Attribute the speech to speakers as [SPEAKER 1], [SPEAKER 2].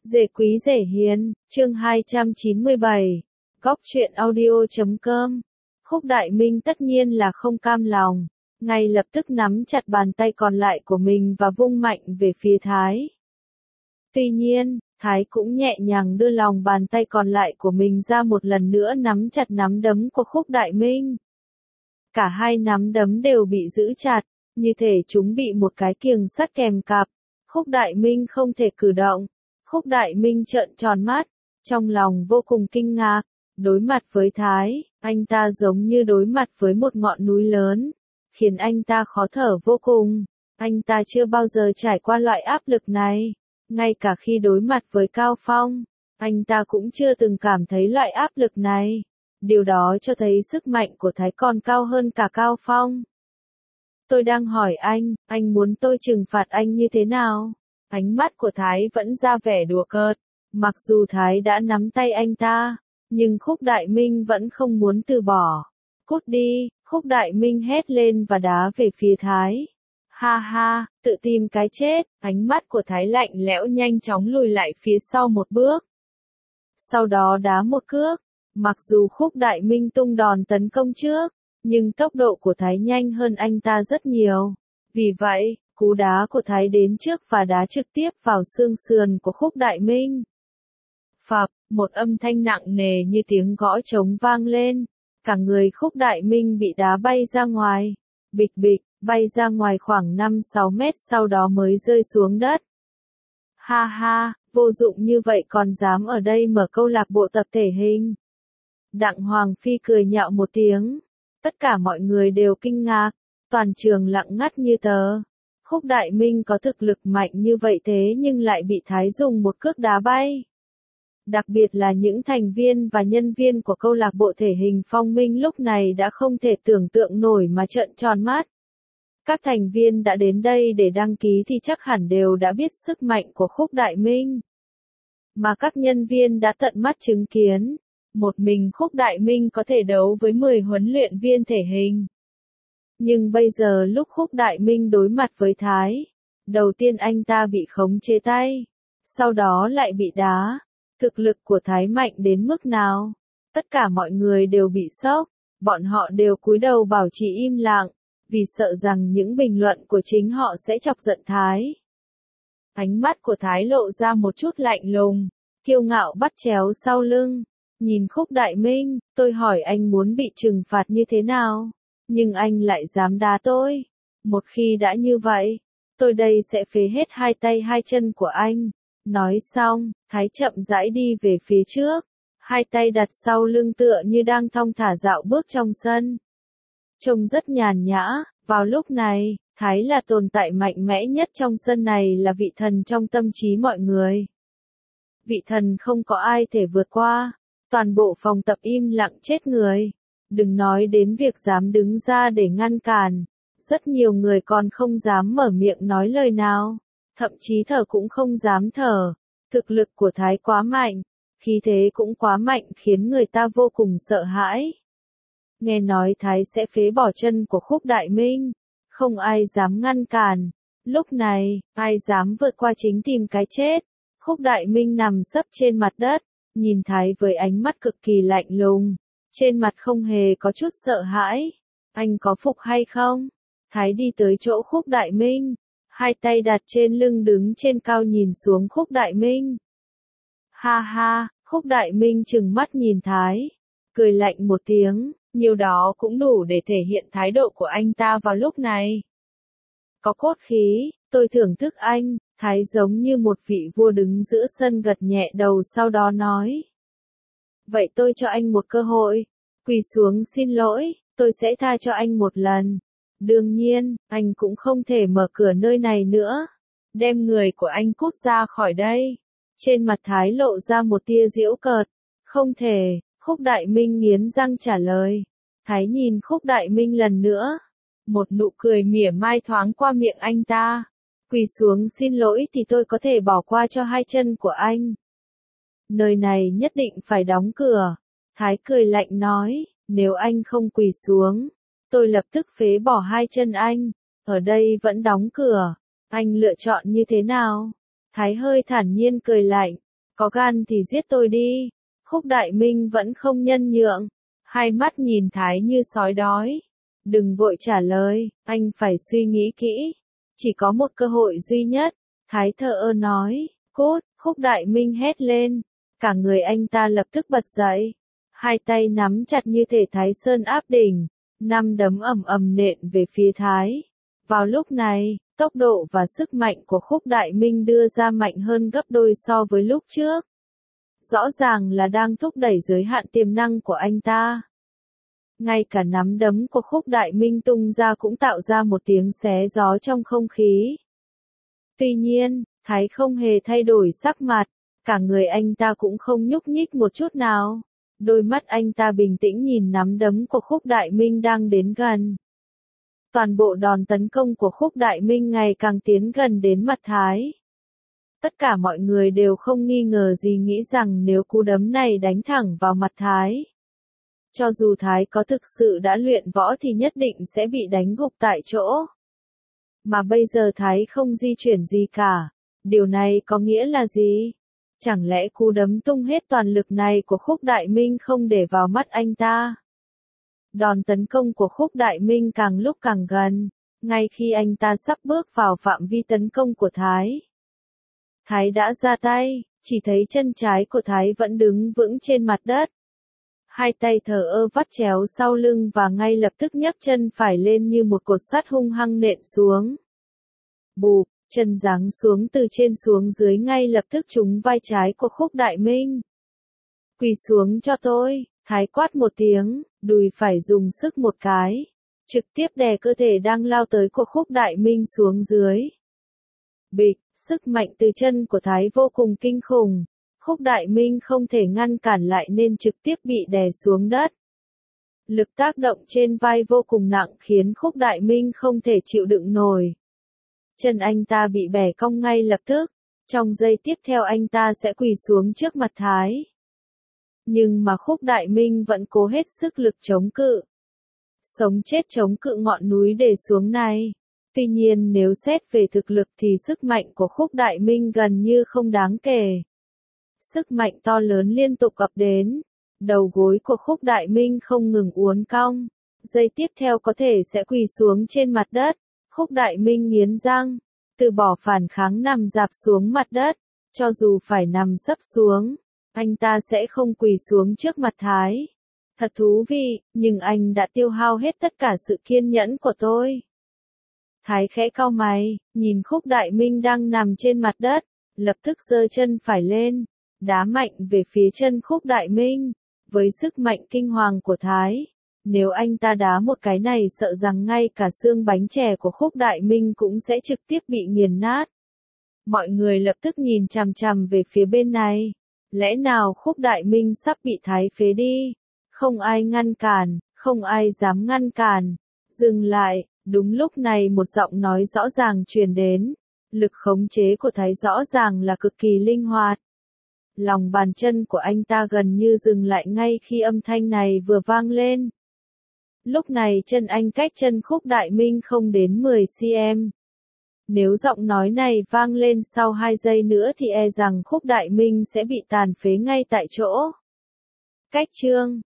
[SPEAKER 1] Dễ quý dễ hiền, chương 297, Góc truyện audio.com. Khúc Đại Minh tất nhiên là không cam lòng, ngay lập tức nắm chặt bàn tay còn lại của mình và vung mạnh về phía Thái. Tuy nhiên, Thái cũng nhẹ nhàng đưa lòng bàn tay còn lại của mình ra một lần nữa nắm chặt nắm đấm của Khúc Đại Minh. Cả hai nắm đấm đều bị giữ chặt, như thể chúng bị một cái kiềng sắt kèm cặp. Khúc Đại Minh không thể cử động. Khúc Đại Minh trợn tròn mắt, trong lòng vô cùng kinh ngạc. Đối mặt với Thái, anh ta giống như đối mặt với một ngọn núi lớn, khiến anh ta khó thở vô cùng. Anh ta chưa bao giờ trải qua loại áp lực này. Ngay cả khi đối mặt với Cao Phong, anh ta cũng chưa từng cảm thấy loại áp lực này. Điều đó cho thấy sức mạnh của Thái còn cao hơn cả Cao Phong. Tôi đang hỏi anh muốn tôi trừng phạt anh như thế nào? Ánh mắt của Thái vẫn ra vẻ đùa cợt. Mặc dù Thái đã nắm tay anh ta, nhưng Khúc Đại Minh vẫn không muốn từ bỏ. Cút đi, Khúc Đại Minh hét lên và đá về phía Thái. Ha ha, tự tìm cái chết. Ánh mắt của Thái lạnh lẽo nhanh chóng lùi lại phía sau một bước. Sau đó đá một cước. Mặc dù Khúc Đại Minh tung đòn tấn công trước, nhưng tốc độ của Thái nhanh hơn anh ta rất nhiều. Vì vậy, cú đá của Thái đến trước và đá trực tiếp vào xương sườn của Khúc Đại Minh. Phập, một âm thanh nặng nề như tiếng gõ trống vang lên. Cả người Khúc Đại Minh bị đá bay ra ngoài. Bịch bịch, bay ra ngoài khoảng 5-6 mét sau đó mới rơi xuống đất. Ha ha, vô dụng như vậy còn dám ở đây mở câu lạc bộ tập thể hình. Đặng Hoàng Phi cười nhạo một tiếng. Tất cả mọi người đều kinh ngạc. Toàn trường lặng ngắt như tờ. Khúc Đại Minh có thực lực mạnh như vậy thế nhưng lại bị Thái dùng một cước đá bay. Đặc biệt là những thành viên và nhân viên của câu lạc bộ thể hình Phong Minh lúc này đã không thể tưởng tượng nổi mà trợn tròn mắt. Các thành viên đã đến đây để đăng ký thì chắc hẳn đều đã biết sức mạnh của Khúc Đại Minh. Mà các nhân viên đã tận mắt chứng kiến, một mình Khúc Đại Minh có thể đấu với 10 huấn luyện viên thể hình. Nhưng bây giờ lúc Khúc Đại Minh đối mặt với Thái, đầu tiên anh ta bị khống chế tay, sau đó lại bị đá. Thực lực của Thái mạnh đến mức nào? Tất cả mọi người đều bị sốc, bọn họ đều cúi đầu bảo trì im lặng, vì sợ rằng những bình luận của chính họ sẽ chọc giận Thái. Ánh mắt của Thái lộ ra một chút lạnh lùng, kiêu ngạo bắt chéo sau lưng, nhìn Khúc Đại Minh, tôi hỏi anh muốn bị trừng phạt như thế nào? Nhưng anh lại dám đá tôi. Một khi đã như vậy, tôi đây sẽ phế hết hai tay hai chân của anh. Nói xong, Thái chậm rãi đi về phía trước, hai tay đặt sau lưng tựa như đang thong thả dạo bước trong sân. Trông rất nhàn nhã, vào lúc này, Thái là tồn tại mạnh mẽ nhất trong sân này, là vị thần trong tâm trí mọi người. Vị thần không có ai thể vượt qua, toàn bộ phòng tập im lặng chết người. Đừng nói đến việc dám đứng ra để ngăn cản, rất nhiều người còn không dám mở miệng nói lời nào. Thậm chí thở cũng không dám thở. Thực lực của Thái quá mạnh, khí thế cũng quá mạnh khiến người ta vô cùng sợ hãi. Nghe nói Thái sẽ phế bỏ chân của Khúc Đại Minh, không ai dám ngăn cản. Lúc này, ai dám vượt qua chính tìm cái chết. Khúc Đại Minh nằm sấp trên mặt đất, nhìn Thái với ánh mắt cực kỳ lạnh lùng, trên mặt không hề có chút sợ hãi. Anh có phục hay không? Thái đi tới chỗ Khúc Đại Minh, hai tay đặt trên lưng đứng trên cao nhìn xuống Khúc Đại Minh. Ha ha, Khúc Đại Minh trừng mắt nhìn Thái, cười lạnh một tiếng, nhiều đó cũng đủ để thể hiện thái độ của anh ta vào lúc này. Có cốt khí, tôi thưởng thức anh. Thái giống như một vị vua đứng giữa sân gật nhẹ đầu sau đó nói. Vậy tôi cho anh một cơ hội, quỳ xuống xin lỗi, tôi sẽ tha cho anh một lần. Đương nhiên, anh cũng không thể mở cửa nơi này nữa. Đem người của anh cút ra khỏi đây. Trên mặt Thái lộ ra một tia giễu cợt. Không thể, Khúc Đại Minh nghiến răng trả lời. Thái nhìn Khúc Đại Minh lần nữa. Một nụ cười mỉa mai thoáng qua miệng anh ta. Quỳ xuống xin lỗi thì tôi có thể bỏ qua cho hai chân của anh. Nơi này nhất định phải đóng cửa. Thái cười lạnh nói, nếu anh không quỳ xuống, tôi lập tức phế bỏ hai chân anh. Ở đây vẫn đóng cửa. Anh lựa chọn như thế nào? Thái hơi thản nhiên cười lạnh. Có gan thì giết tôi đi. Khúc Đại Minh vẫn không nhân nhượng. Hai mắt nhìn Thái như sói đói. Đừng vội trả lời, anh phải suy nghĩ kỹ. Chỉ có một cơ hội duy nhất. Thái thờ ơ nói. Cút, Khúc Đại Minh hét lên. Cả người anh ta lập tức bật dậy. Hai tay nắm chặt như thể Thái Sơn áp đỉnh. Năm đấm ầm ầm nện về phía Thái. Vào lúc này, tốc độ và sức mạnh của Khúc Đại Minh đưa ra mạnh hơn gấp đôi so với lúc trước. Rõ ràng là đang thúc đẩy giới hạn tiềm năng của anh ta. Ngay cả nắm đấm của Khúc Đại Minh tung ra cũng tạo ra một tiếng xé gió trong không khí. Tuy nhiên, Thái không hề thay đổi sắc mặt, cả người anh ta cũng không nhúc nhích một chút nào. Đôi mắt anh ta bình tĩnh nhìn nắm đấm của Khúc Đại Minh đang đến gần. Toàn bộ đòn tấn công của Khúc Đại Minh ngày càng tiến gần đến mặt Thái. Tất cả mọi người đều không nghi ngờ gì nghĩ rằng nếu cú đấm này đánh thẳng vào mặt Thái. Cho dù Thái có thực sự đã luyện võ thì nhất định sẽ bị đánh gục tại chỗ. Mà bây giờ Thái không di chuyển gì cả. Điều này có nghĩa là gì? Chẳng lẽ cú đấm tung hết toàn lực này của Khúc Đại Minh không để vào mắt anh ta? Đòn tấn công của Khúc Đại Minh càng lúc càng gần, ngay khi anh ta sắp bước vào phạm vi tấn công của Thái. Thái đã ra tay, chỉ thấy chân trái của Thái vẫn đứng vững trên mặt đất. Hai tay thờ ơ vắt chéo sau lưng và ngay lập tức nhấc chân phải lên như một cột sắt hung hăng nện xuống. Bụp, chân giáng xuống từ trên xuống dưới ngay lập tức trúng vai trái của Khúc Đại Minh. Quỳ xuống cho tôi, Thái quát một tiếng, đùi phải dùng sức một cái. Trực tiếp đè cơ thể đang lao tới của Khúc Đại Minh xuống dưới. Bịch, sức mạnh từ chân của Thái vô cùng kinh khủng. Khúc Đại Minh không thể ngăn cản lại nên trực tiếp bị đè xuống đất. Lực tác động trên vai vô cùng nặng khiến Khúc Đại Minh không thể chịu đựng nổi. Chân anh ta bị bẻ cong ngay lập tức. Trong giây tiếp theo anh ta sẽ quỳ xuống trước mặt Thái. Nhưng mà Khúc Đại Minh vẫn cố hết sức lực chống cự. Sống chết chống cự ngọn núi để xuống này. Tuy nhiên nếu xét về thực lực thì sức mạnh của Khúc Đại Minh gần như không đáng kể. Sức mạnh to lớn liên tục ập đến. Đầu gối của Khúc Đại Minh không ngừng uốn cong. Giây tiếp theo có thể sẽ quỳ xuống trên mặt đất. Khúc Đại Minh nghiến răng. Từ bỏ phản kháng nằm rạp xuống mặt đất. Cho dù phải nằm sấp xuống, anh ta sẽ không quỳ xuống trước mặt Thái. Thật thú vị, nhưng anh đã tiêu hao hết tất cả sự kiên nhẫn của tôi. Thái khẽ cau mày, nhìn Khúc Đại Minh đang nằm trên mặt đất, lập tức giơ chân phải lên, đá mạnh về phía chân Khúc Đại Minh. Với sức mạnh kinh hoàng của Thái, nếu anh ta đá một cái này sợ rằng ngay cả xương bánh chè của Khúc Đại Minh cũng sẽ trực tiếp bị nghiền nát. Mọi người lập tức nhìn chằm chằm về phía bên này. Lẽ nào Khúc Đại Minh sắp bị Thái phế đi? Không ai ngăn cản, không ai dám ngăn cản. Dừng lại, đúng lúc này một giọng nói rõ ràng truyền đến. Lực khống chế của Thái rõ ràng là cực kỳ linh hoạt. Lòng bàn chân của anh ta gần như dừng lại ngay khi âm thanh này vừa vang lên. Lúc này chân anh cách chân Khúc Đại Minh không đến 10 cm. Nếu giọng nói này vang lên sau 2 giây nữa thì e rằng Khúc Đại Minh sẽ bị tàn phế ngay tại chỗ. Cách chương